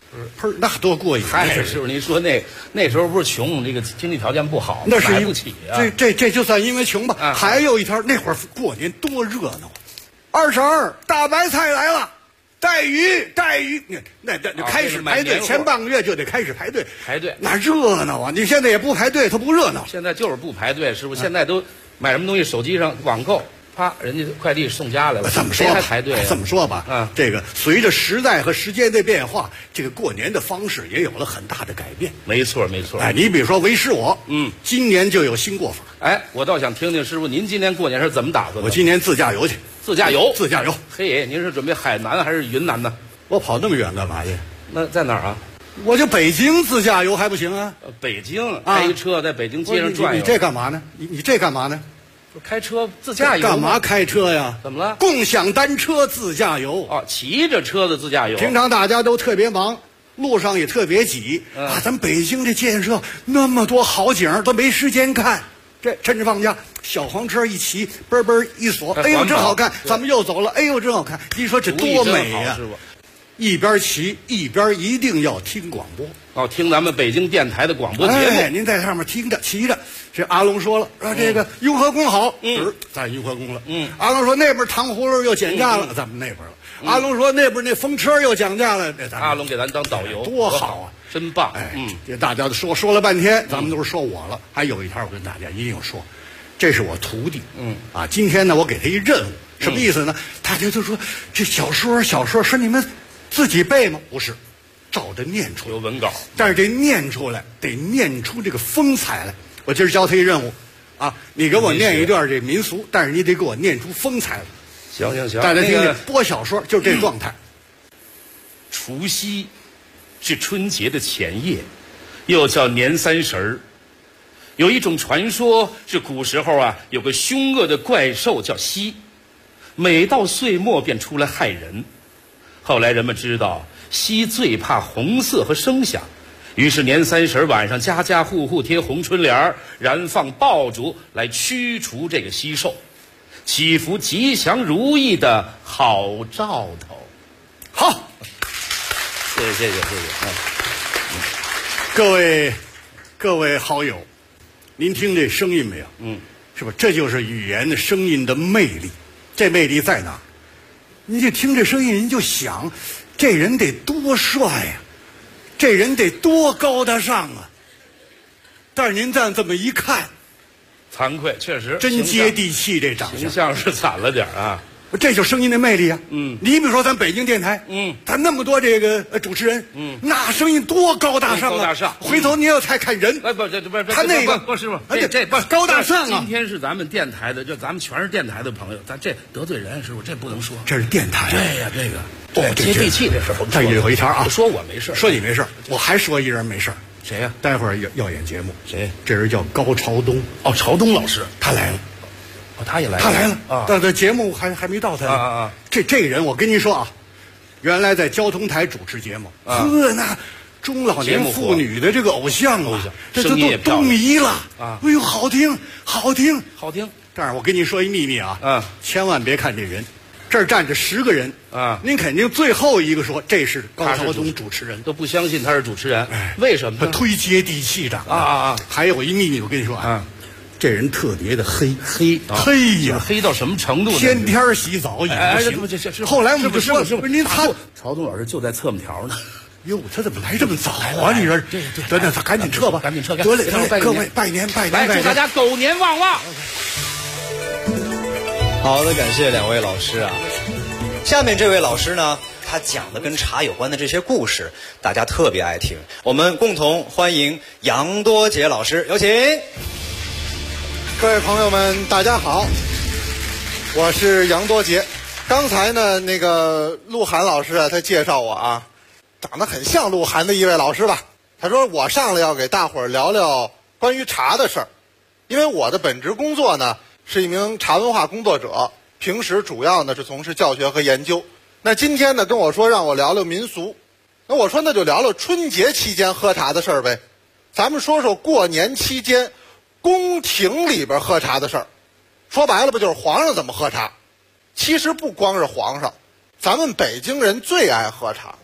喷那多过瘾！ 嗨，师傅，您说那时候不是穷，这个经济条件不好， 那是买不起啊。 这就算因为穷吧。还有一条，那会儿过年多热闹，22大白菜来了，带鱼，那开始排队，前半个月就得开始排队，那热闹啊！你现在也不排队，它不热闹。 现在就是不排队，师傅，现在都买什么东西，手机上网购。啪，人家快递送家来了， 怎么说？ 还排队？ 这么说吧，这个随着时代和时间的变化，这个过年的方式也有了很大的改变。 没错。 哎，你比如说为师我，今年就有新过法。 哎，我倒想听听师傅，您今年过年是怎么打算的？ 我今年自驾游去。 自驾游。 嘿， 您是准备海南还是云南呢？ 我跑那么远干嘛去？ 那在哪儿啊？ 我就北京自驾游还不行啊？ 北京开一车在北京街上转悠。 你这干嘛呢？你这干嘛呢？ 开车自驾游干嘛开车呀？ 怎么了？ 共享单车自驾游哦，骑着车的自驾游。 平常大家都特别忙，路上也特别挤啊。咱北京这建设那么多好景都没时间看。这趁着放假，小黄车一骑，嘣嘣一锁，哎呦真好看！咱们又走了，哎呦真好看！你说这多美呀！一边骑一边一定要听广播哦，听咱们北京电台的广播节目。 哎，您在上面听着骑着。这阿龙说了，说这个雍和宫好，在雍和宫了。阿龙说那边糖葫芦又减价了，咱们那边了。阿龙说那边那风车又降价了， 阿龙给咱当导游， 多好啊， 真棒！ 哎，这大家都说了半天，咱们都是说我了。还有一条我跟大家一定要说，这是我徒弟，今天呢我给他一任务，什么意思呢？大家就说这小说说你们自己背吗？不是，照着念出来， 有文稿， 但是这念出来得念出这个风采来。我今儿教他一任务，啊，你给我念一段这民俗，但是你得给我念出风采来。 行， 大家听听，播小说就是这状态。 除夕是春节的前夜，又叫年30儿。有一种传说是古时候啊，有个凶恶的怪兽叫蟋，每到岁末便出来害人。后来人们知道蟋最怕红色和声响，于是年30晚上家家户户贴红春联，燃放爆竹来驱除这个蟋兽，祈福吉祥如意的好兆头。 好， 谢谢。 各位好友，您听这声音没有？是吧？这就是语言的声音的魅力。这魅力在哪？您就听这声音，您就想，这人得多帅呀，这人得多高大上啊。但是您这么一看， 惭愧，确实真接地气，这长相形象是惨了点啊。 这就声音的魅力啊！你比如说咱北京电台，咱那么多这个主持人，那声音多高大上啊！ 高大上。 回头你要再看人， 不， 他那个不师傅， 这不高大上啊！ 今天是咱们电台的，就咱们全是电台的朋友，咱这得罪人，师傅这不能说。 这是电台， 对呀，这个接地气这事儿。 这有一条啊， 说我没事， 说你没事，我还说一人没事。 谁呀？ 待会儿要演节目， 谁？ 这人叫高朝东。 哦，朝东老师， 他来了。 他也来了， 他来了啊！但这节目还没到他呢。这人我跟您说啊，原来在交通台主持节目，那中老年妇女的这个偶像啊，这都迷了啊！哎呦，好听。但是我跟您说一秘密啊，千万别看这人，这儿站着10个人啊，您肯定最后一个说这是高朝东主持人， 都不相信他是主持人，为什么？ 他忒接地气的啊！还有一秘密，我跟你说啊。这人特别的黑呀， 黑到什么程度呢？ 天天洗澡也不行。后来我们就说，不是您朝东老师就在侧面条呢。 哟，他怎么来这么早啊？你说，得，赶紧撤吧， 赶紧撤。 得嘞，各位拜年， 来祝大家狗年旺旺。 好的，感谢2位老师啊。下面这位老师呢，他讲的跟茶有关的这些故事，大家特别爱听。我们共同欢迎杨多杰老师，有请。 各位朋友们，大家好，我是杨多杰。刚才呢，那个鹿晗老师啊，他介绍我啊，长得很像鹿晗的一位老师吧。他说我上来要给大伙儿聊聊关于茶的事儿，因为我的本职工作呢是一名茶文化工作者，平时主要呢是从事教学和研究。那今天呢跟我说让我聊聊民俗，那我说那就聊聊春节期间喝茶的事儿呗。咱们说说过年期间宫廷里边喝茶的事儿，说白了不就是皇上怎么喝茶？其实不光是皇上，咱们北京人最爱喝茶。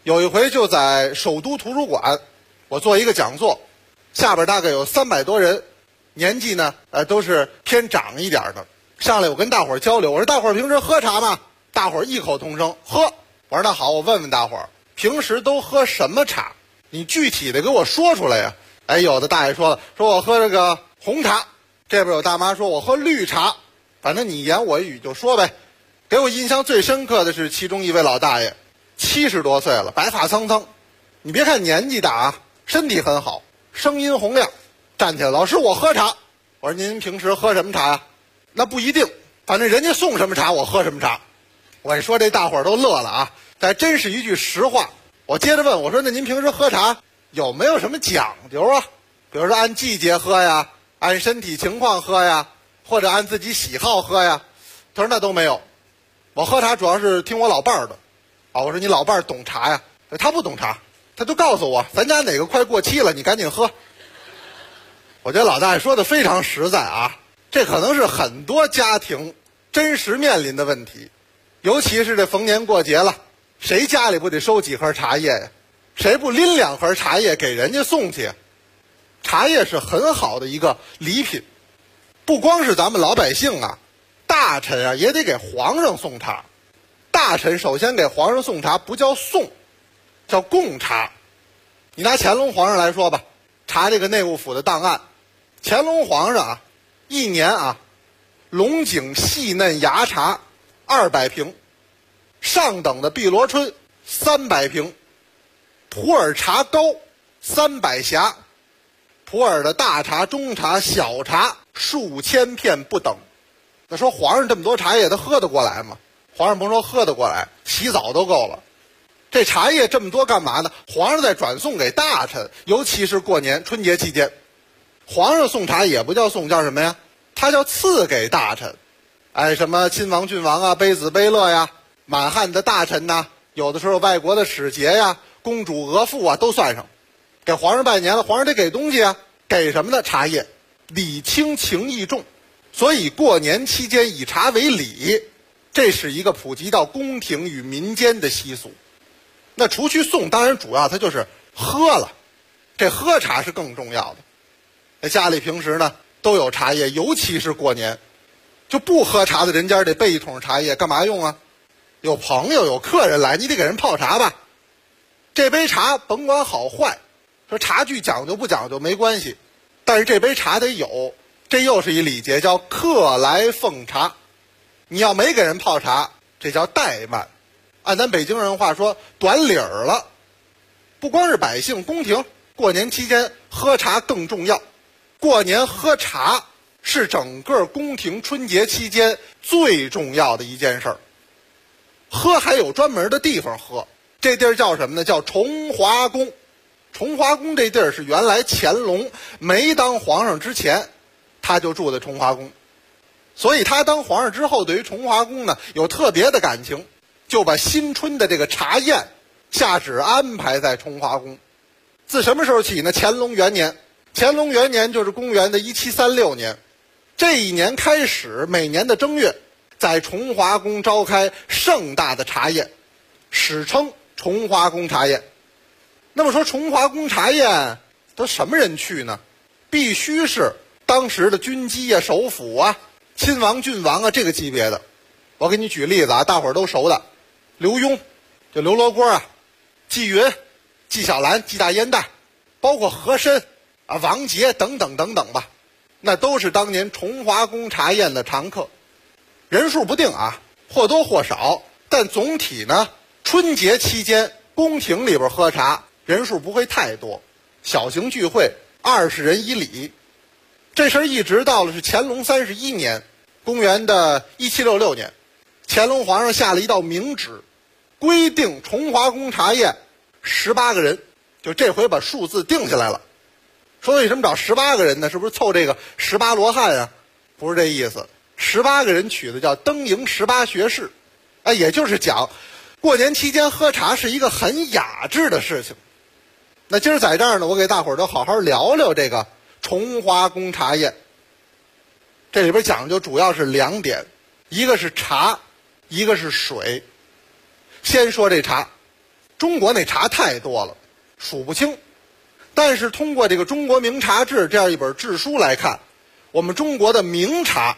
有一回就在首都图书馆，我做一个讲座，下边大概有300多人，年纪呢都是偏长一点的。上来我跟大伙儿交流，我说大伙儿平时喝茶吗？大伙儿异口同声喝。我说那好，我问问大伙儿平时都喝什么茶？你具体的给我说出来呀。哎，有的大爷说了，说我喝这个红茶，这边有大妈说我喝绿茶，反正你一言我一语就说呗。给我印象最深刻的是其中一位老大爷，70多岁了，白发苍苍，你别看年纪大啊，身体很好，声音洪亮，站起来，老师我喝茶。我说您平时喝什么茶呀？那不一定，反正人家送什么茶我喝什么茶。我一说这大伙儿都乐了啊，但真是一句实话。我接着问，我说那您平时喝茶有没有什么讲究啊？比如说按季节喝呀，按身体情况喝呀，或者按自己喜好喝呀？他说那都没有，我喝茶主要是听我老伴儿的。我说你老伴儿懂茶呀？他不懂茶，他就告诉我咱家哪个快过期了，你赶紧喝。我觉得老大爷说的非常实在啊，这可能是很多家庭真实面临的问题，尤其是这逢年过节了，谁家里不得收几盒茶叶呀？谁不拎2盒茶叶给人家送去？茶叶是很好的一个礼品，不光是咱们老百姓啊，大臣啊也得给皇上送茶。大臣首先给皇上送茶不叫送，叫贡茶。你拿乾隆皇上来说吧，查这个内务府的档案，乾隆皇上啊一年啊龙井细嫩芽茶200瓶，上等的碧螺春300瓶，普洱茶膏300匣，普洱的大茶、中茶、小茶数千片不等。那说皇上这么多茶叶他喝得过来吗？皇上甭说喝得过来，洗澡都够了。这茶叶这么多干嘛呢？皇上再转送给大臣，尤其是过年春节期间，皇上送茶也不叫送，叫什么呀？他叫赐给大臣。哎，什么亲王、郡王啊，卑子、卑乐呀，满汉的大臣呐，有的时候外国的使节呀，公主、额驸啊都算上。给皇上拜年了，皇上得给东西啊，给什么呢？茶叶，礼轻情意重，所以过年期间以茶为礼，这是一个普及到宫廷与民间的习俗。那除去送，当然主要它就是喝了，这喝茶是更重要的。在家里平时呢都有茶叶，尤其是过年，就不喝茶的人家得备一桶茶叶，干嘛用啊？有朋友有客人来，你得给人泡茶吧。这杯茶甭管好坏，说茶具讲究不讲究没关系，但是这杯茶得有，这又是一礼节，叫客来奉茶。你要没给人泡茶，这叫怠慢。按咱北京人话说，短理儿了。不光是百姓，宫廷过年期间喝茶更重要。过年喝茶是整个宫廷春节期间最重要的一件事儿。喝还有专门的地方喝，这地儿叫什么呢？叫崇华宫。崇华宫这地儿是原来乾隆没当皇上之前，他就住在崇华宫，所以他当皇上之后，对于崇华宫呢有特别的感情，就把新春的这个茶宴下旨安排在崇华宫。自什么时候起呢？乾隆元年。乾隆元年就是公元的1736年，这一年开始，每年的正月，在崇华宫召开盛大的茶宴，史称崇华宫茶宴。那么说崇华宫茶宴都什么人去呢？必须是当时的军机啊、首辅啊、亲王、郡王啊这个级别的。我给你举例子啊，大伙儿都熟的，刘墉就刘罗锅啊，纪云、纪晓岚、纪大烟袋，包括和珅啊、王杰等等等等吧，那都是当年崇华宫茶宴的常客。人数不定啊，或多或少，但总体呢，春节期间宫廷里边喝茶人数不会太多，小型聚会20人一礼。这事儿一直到了是乾隆31年，公元的1766年，乾隆皇上下了一道明旨，规定崇华宫茶宴18个人，就这回把数字定下来了。说为什么找18个人呢？是不是凑这个18罗汉啊？不是这意思，18个人取的叫登营18学士，哎，也就是讲过年期间喝茶是一个很雅致的事情。那今儿在这儿呢，我给大伙儿都好好聊聊这个崇华宫茶宴。这里边讲究主要是2点，一个是茶，一个是水。先说这茶， 中国那茶太多了，数不清。但是通过这个《中国名茶志》这样一本志书来看，我们中国的名茶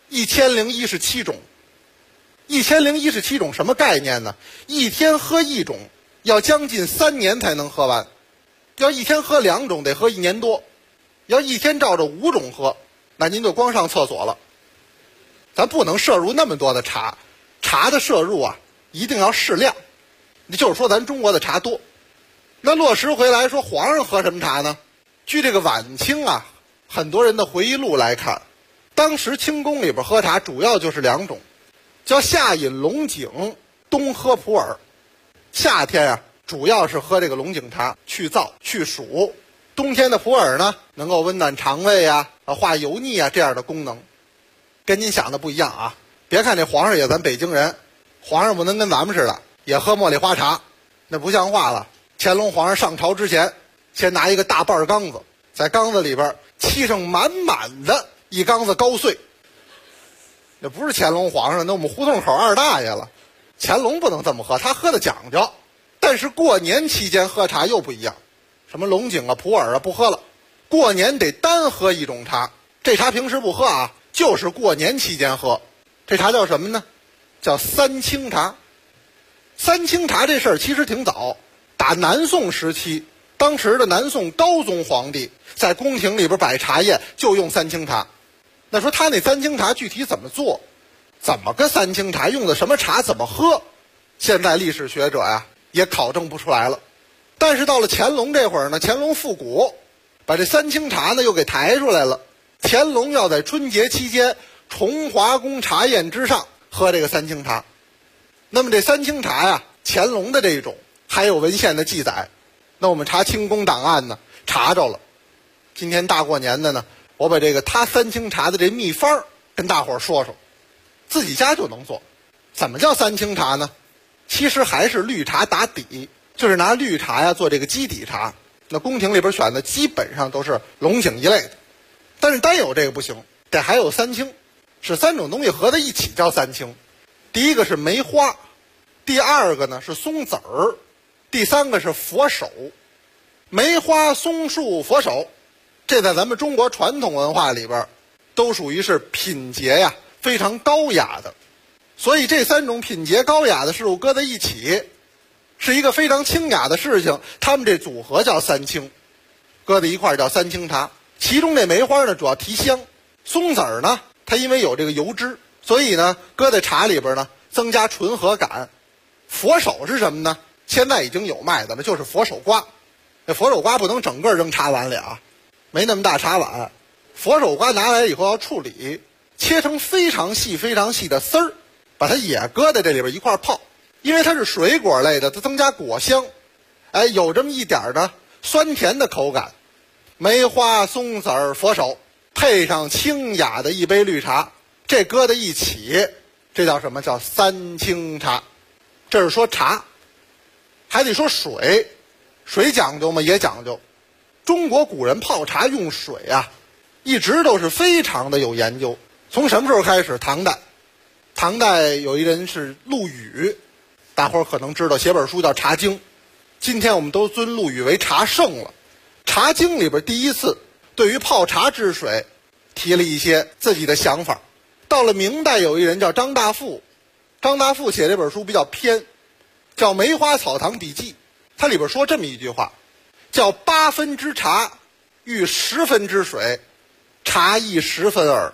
1017种。1017种什么概念呢？一天喝一种，要将近3年才能喝完。要一天喝2种，得喝1年多。要一天照着5种喝，那您就光上厕所了。咱不能摄入那么多的茶，茶的摄入啊，一定要适量。就是说咱中国的茶多。那落实回来说，皇上喝什么茶呢？据这个晚清啊很多人的回忆录来看，当时清宫里边喝茶主要就是2种，叫夏饮龙井，冬喝普洱。夏天啊主要是喝这个龙井茶，去燥去暑。冬天的普洱呢，能够温暖肠胃啊，化油腻啊这样的功能。跟您想的不一样啊！别看这皇上也咱北京人，皇上不能跟咱们似的也喝茉莉花茶，那不像话了。乾隆皇上上朝之前，先拿一个大半缸子，在缸子里边沏上满满的一缸子高碎。那不是乾隆皇上，那我们胡同口二大爷了。乾隆不能这么喝，他喝的讲究。但是过年期间喝茶又不一样，什么龙井啊、普洱啊不喝了，过年得单喝一种茶。这茶平时不喝啊，就是过年期间喝。这茶叫什么呢？叫三清茶。三清茶这事儿其实挺早，打南宋时期，当时的南宋高宗皇帝在宫廷里边摆茶宴就用三清茶。那说他那三清茶具体怎么做，怎么个三清茶，用的什么茶，怎么喝，现在历史学者呀也考证不出来了。但是到了乾隆这会儿呢，乾隆复古，把这三清茶呢又给抬出来了。乾隆要在春节期间崇华宫茶宴之上喝这个三清茶。那么这三清茶呀，乾隆的这一种还有文献的记载，那我们查清宫档案呢查着了。今天大过年的呢，我把这个他三清茶的这秘方跟大伙儿说说，自己家就能做。怎么叫三清茶呢？其实还是绿茶打底，就是拿绿茶呀做这个基底茶。那宫廷里边选的基本上都是龙井一类的，但是单有这个不行，得还有三清，是3种东西合在一起叫三清。第一个是梅花，第二个呢是松子儿，第三个是佛手。梅花、松树、佛手，这在咱们中国传统文化里边都属于是品节呀非常高雅的。所以这3种品节高雅的事物搁在一起，是一个非常清雅的事情，他们这组合叫三清，搁在一块叫三清茶。其中这梅花呢主要提香，松子儿呢它因为有这个油脂，所以呢搁在茶里边呢增加醇和感。佛手是什么呢？现在已经有卖的了，就是佛手瓜。这佛手瓜不能整个扔茶碗里啊，没那么大茶碗。佛手瓜拿来以后要处理，切成非常细非常细的丝儿，把它也搁在这里边一块泡。因为它是水果类的，它增加果香，有这么一点的酸甜的口感。梅花、松子儿、佛手，配上清雅的一杯绿茶，这搁在一起，这叫什么？叫三清茶。这是说茶。还得说水，水讲究吗？也讲究。中国古人泡茶用水啊，一直都是非常的有研究。从什么时候开始？唐代有一人是陆羽，大伙儿可能知道，写本书叫《茶经》。今天我们都尊陆羽为茶圣了。《茶经》里边第一次对于泡茶治水提了一些自己的想法。到了明代，有一人叫张大富，张大富写这本书比较偏，叫《梅花草堂笔记》。它里边说这么一句话，叫8分之茶遇10分之水，茶亦10分耳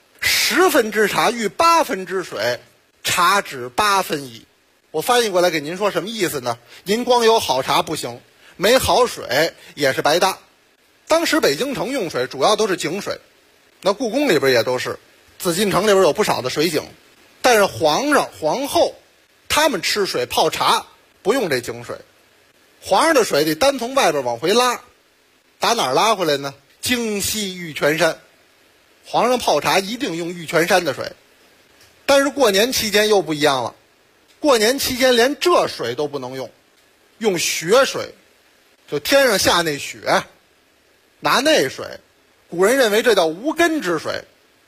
；10分之茶遇8分之水，茶只8分矣。我翻译过来给您说什么意思呢？您光有好茶不行，没好水也是白搭。当时北京城用水主要都是井水，那故宫里边也都是，紫禁城里边有不少的水井。但是皇上、皇后他们吃水泡茶不用这井水，皇上的水得单从外边往回拉，打哪儿拉回来呢？京西玉泉山。皇上泡茶一定用玉泉山的水。但是过年期间又不一样了，过年期间连这水都不能用，用雪水，就天上下那雪，拿那水。古人认为这叫无根之水，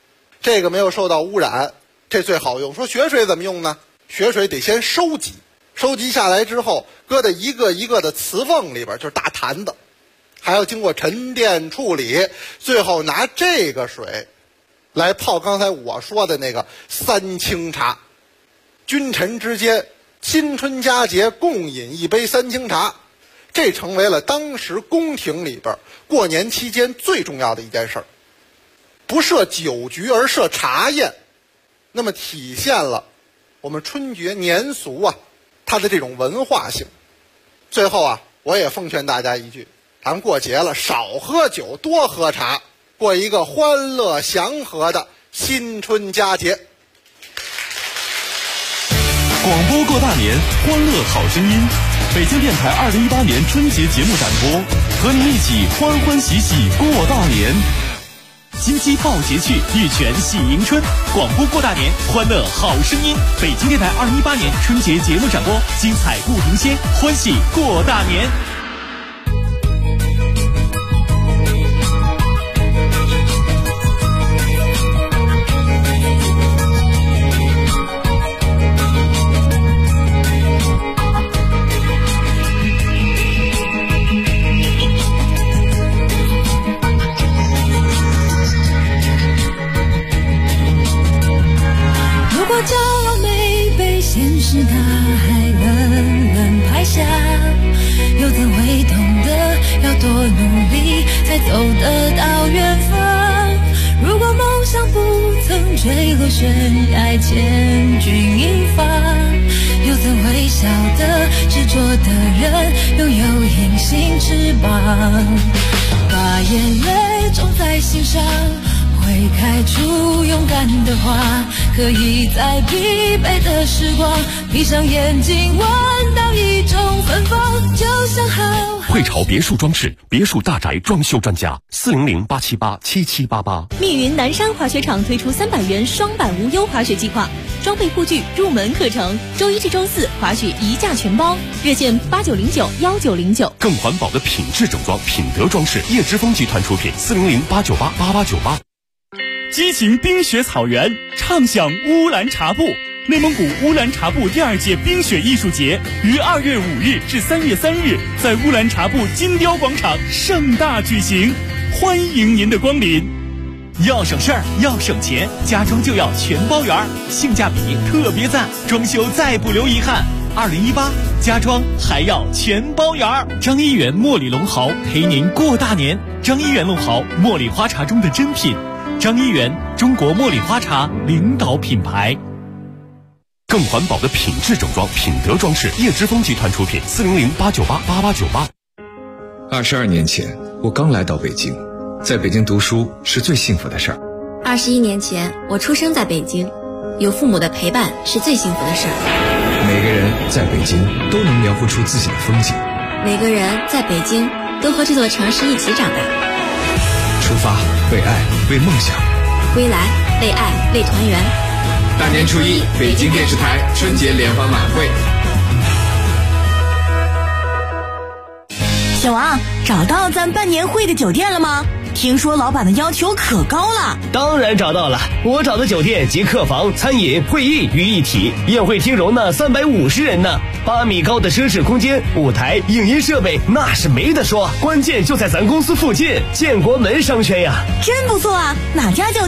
这个没有受到污染，这最好用。说雪水怎么用呢？雪水得先收集， 收集下来之后搁在一个一个的瓷瓮里边，就是大坛子，还要经过沉淀处理，最后拿这个水来泡刚才我说的那个三清茶。君臣之间新春佳节共饮一杯三清茶，这成为了当时宫廷里边过年期间最重要的一件事儿。不设酒局而设茶宴，那么体现了我们春节年俗啊它的这种文化性。最后啊，我也奉劝大家一句，咱过节了少喝酒多喝茶，过一个欢乐祥和的新春佳节。 广播过大年，欢乐好声音。北京电台2018年春节节目展播，和您一起欢欢喜喜过大年。金鸡报捷去，玉泉喜迎春。广播过大年，欢乐好声音。北京电台2018年春节节目展播，精彩不停歇，欢喜过大年。 是大海冷冷拍下，又怎会懂得要多努力才走得到远方？如果梦想不曾坠落悬崖千钧一发，又怎会晓得执着的人拥有隐形翅膀？把眼泪种在心上，会开出勇敢的花，可以在疲惫的时光闭上眼睛闻到一种芬芳，就像好汇潮别墅装饰，别墅大宅装修专家，400-878-7788。 密云南山滑雪场推出300元双板无忧滑雪计划，装备护具入门课程，周一至周四滑雪一价全包，热线89091909。 更环保的品质整装，品德装饰，叶之峰集团出品，400-898-8898。 激情冰雪草原，畅享乌兰察布。内蒙古乌兰察布第2届冰雪艺术节于2月5日至3月3日在乌兰察布金雕广场盛大举行，欢迎您的光临。要省事儿，要省钱，家装就要全包圆，性价比特别赞，装修再不留遗憾。2018家装还要全包圆。张一元茉莉龙毫陪您过大年。张一元龙毫，茉莉花茶中的真品。张一元，中国茉莉花茶领导品牌。 更环保的品质整装，品德装饰，叶之峰集团出品，400-898-8898。 22年前，我刚来到北京，在北京读书是最幸福的事儿。 21年前，我出生在北京，有父母的陪伴是最幸福的事儿。 每个人在北京都能描绘出自己的风景， 每个人在北京都和这座城市一起长大。 出发，为爱，为梦想； 归来，为爱，为团圆。 大年初一，北京电视台春节联欢晚会。 小王，找到咱办年会的酒店了吗？听说老板的要求可高了。 当然找到了，我找的酒店集客房、餐饮、会议于一体，宴会厅容纳350人呢，8米高的奢侈空间，舞台、影音设备那是没得说，关键就在咱公司附近，建国门商圈呀。 真不错啊，哪家酒店